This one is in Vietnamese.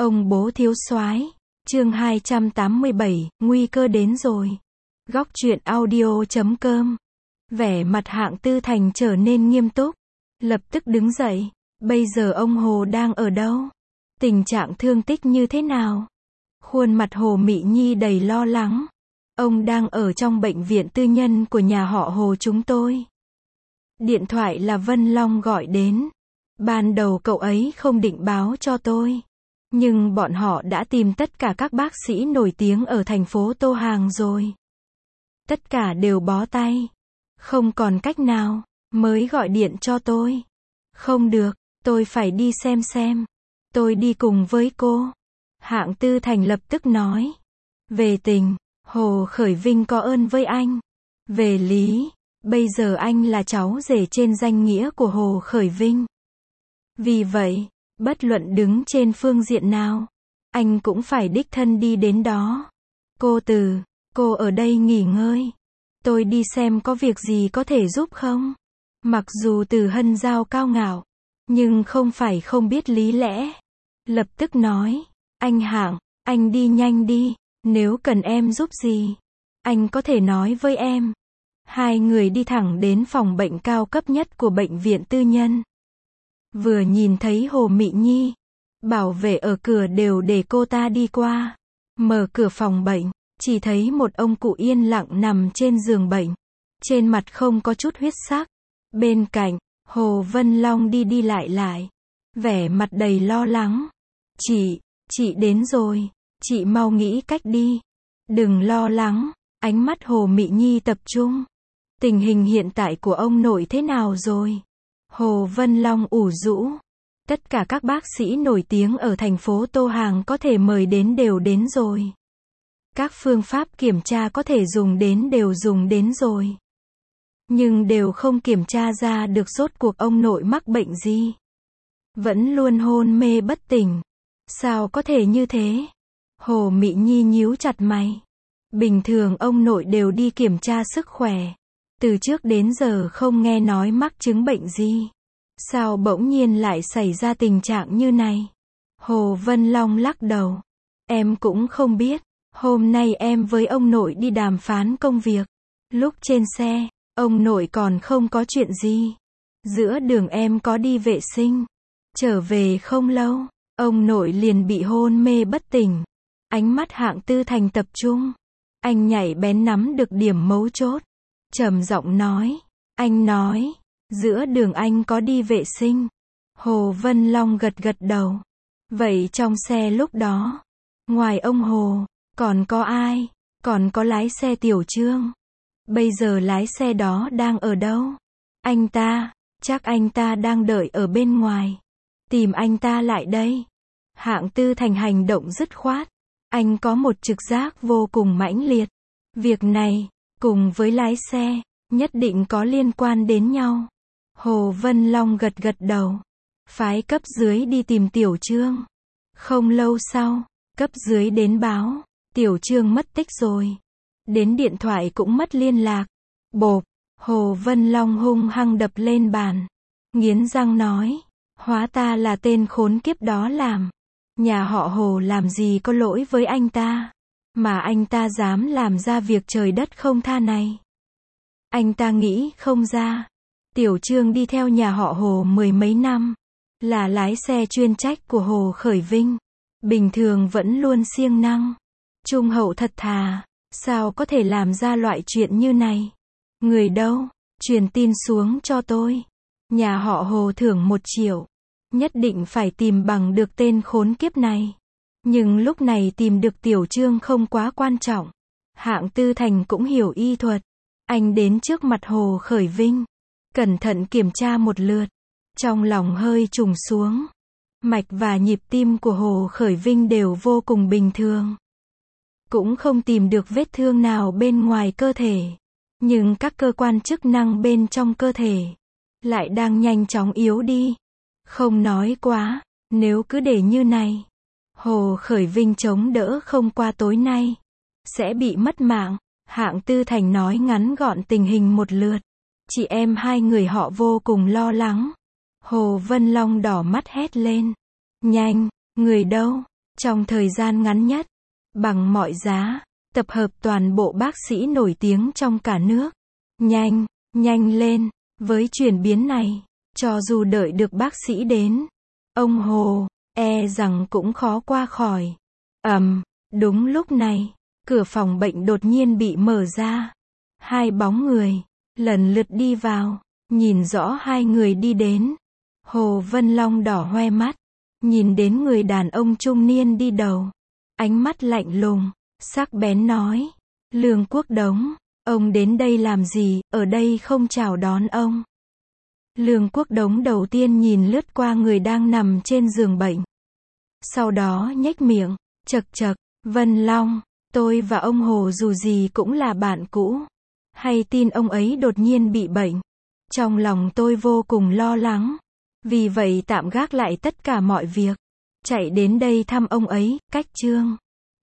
Ông bố thiếu soái. Chương 287, nguy cơ đến rồi. Góc truyện audio.com. Vẻ mặt Hạng Tư Thành trở nên nghiêm túc, lập tức đứng dậy. Bây giờ ông Hồ đang ở đâu? Tình trạng thương tích như thế nào? Khuôn mặt Hồ Mị Nhi đầy lo lắng. Ông đang ở trong bệnh viện tư nhân của nhà họ Hồ chúng tôi. Điện thoại là Vân Long gọi đến. Ban đầu cậu ấy không định báo cho tôi, nhưng bọn họ đã tìm tất cả các bác sĩ nổi tiếng ở thành phố Tô Hàng rồi. Tất cả đều bó tay. Không còn cách nào, mới gọi điện cho tôi. Không được, tôi phải đi xem. Tôi đi cùng với cô. Hạng Tư Thành lập tức nói. Về tình, Hồ Khởi Vinh có ơn với anh. Về lý, bây giờ anh là cháu rể trên danh nghĩa của Hồ Khởi Vinh. Vì vậy, bất luận đứng trên phương diện nào, anh cũng phải đích thân đi đến đó. Cô ở đây nghỉ ngơi. Tôi đi xem có việc gì có thể giúp không? Mặc dù Từ Hân Giao cao ngạo, nhưng không phải không biết lý lẽ. Lập tức nói, anh Hạng, anh đi nhanh đi, nếu cần em giúp gì, anh có thể nói với em. Hai người đi thẳng đến phòng bệnh cao cấp nhất của bệnh viện tư nhân. Vừa nhìn thấy Hồ Mị Nhi, bảo vệ ở cửa đều để cô ta đi qua. Mở cửa phòng bệnh, chỉ thấy một ông cụ yên lặng nằm trên giường bệnh. Trên mặt không có chút huyết sắc. Bên cạnh, Hồ Vân Long đi lại. Vẻ mặt đầy lo lắng. Chị đến rồi. Chị mau nghĩ cách đi. Đừng lo lắng. Ánh mắt Hồ Mị Nhi tập trung. Tình hình hiện tại của ông nội thế nào rồi? Hồ Vân Long ủ rũ. Tất cả các bác sĩ nổi tiếng ở thành phố Tô Hàng có thể mời đến đều đến rồi. Các phương pháp kiểm tra có thể dùng đến đều dùng đến rồi. Nhưng đều không kiểm tra ra được rốt cuộc ông nội mắc bệnh gì. Vẫn luôn hôn mê bất tỉnh. Sao có thể như thế? Hồ Mị Nhi nhíu chặt mày. Bình thường ông nội đều đi kiểm tra sức khỏe. Từ trước đến giờ không nghe nói mắc chứng bệnh gì. Sao bỗng nhiên lại xảy ra tình trạng như này? Hồ Vân Long lắc đầu. Em cũng không biết. Hôm nay em với ông nội đi đàm phán công việc. Lúc trên xe, ông nội còn không có chuyện gì. Giữa đường em có đi vệ sinh. Trở về không lâu, ông nội liền bị hôn mê bất tỉnh. Ánh mắt Hạng Tư Thành tập trung. Anh nhạy bén nắm được điểm mấu chốt. Trầm giọng nói. Anh nói, giữa đường anh có đi vệ sinh. Hồ Vân Long gật đầu. Vậy trong xe lúc đó, ngoài ông Hồ, còn có ai? Còn có lái xe Tiểu Trương. Bây giờ lái xe đó đang ở đâu? Anh ta, chắc anh ta đang đợi ở bên ngoài. Tìm anh ta lại đây. Hạng Tư Thành hành động dứt khoát. Anh có một trực giác vô cùng mãnh liệt. Việc này, cùng với lái xe, nhất định có liên quan đến nhau. Hồ Vân Long gật đầu. Phái cấp dưới đi tìm Tiểu Trương. Không lâu sau, cấp dưới đến báo. Tiểu Trương mất tích rồi. Đến điện thoại cũng mất liên lạc. Bộp, Hồ Vân Long hung hăng đập lên bàn. Nghiến răng nói. Hóa ta là tên khốn kiếp đó làm. Nhà họ Hồ làm gì có lỗi với anh ta. Mà anh ta dám làm ra việc trời đất không tha này. Anh ta nghĩ không ra. Tiểu Trương đi theo nhà họ Hồ mười mấy năm. Là lái xe chuyên trách của Hồ Khởi Vinh. Bình thường vẫn luôn siêng năng. Trung hậu thật thà. Sao có thể làm ra loại chuyện như này? Người đâu? Truyền tin xuống cho tôi. Nhà họ Hồ thưởng 1 triệu. Nhất định phải tìm bằng được tên khốn kiếp này. Nhưng lúc này tìm được Tiểu Trương không quá quan trọng. Hạng Tư Thành cũng hiểu y thuật. Anh đến trước mặt Hồ Khởi Vinh. Cẩn thận kiểm tra một lượt. Trong lòng hơi trùng xuống. Mạch và nhịp tim của Hồ Khởi Vinh đều vô cùng bình thường. Cũng không tìm được vết thương nào bên ngoài cơ thể. Nhưng các cơ quan chức năng bên trong cơ thể lại đang nhanh chóng yếu đi. Không nói quá, nếu cứ để như này, Hồ Khởi Vinh chống đỡ không qua tối nay, sẽ bị mất mạng. Hạng Tư Thành nói ngắn gọn tình hình một lượt. Chị em hai người họ vô cùng lo lắng. Hồ Vân Long đỏ mắt hét lên. Nhanh, người đâu? trong thời gian ngắn nhất, bằng mọi giá, tập hợp toàn bộ bác sĩ nổi tiếng trong cả nước. Nhanh, nhanh lên, với chuyển biến này, cho dù đợi được bác sĩ đến, ông Hồ, e rằng cũng khó qua khỏi. Đúng lúc này, cửa phòng bệnh đột nhiên bị mở ra. Hai bóng người, lần lượt đi vào, nhìn rõ hai người đi đến. Hồ Vân Long đỏ hoe mắt, nhìn đến người đàn ông trung niên đi đầu. Ánh mắt lạnh lùng, sắc bén nói, Lương Quốc Đống, ông đến đây làm gì, ở đây không chào đón ông. Lương Quốc Đống đầu tiên nhìn lướt qua người đang nằm trên giường bệnh. Sau đó nhếch miệng, chậc chậc, Vân Long, tôi và ông Hồ dù gì cũng là bạn cũ. Hay tin ông ấy đột nhiên bị bệnh. Trong lòng tôi vô cùng lo lắng. Vì vậy tạm gác lại tất cả mọi việc. Chạy đến đây thăm ông ấy, cách Trương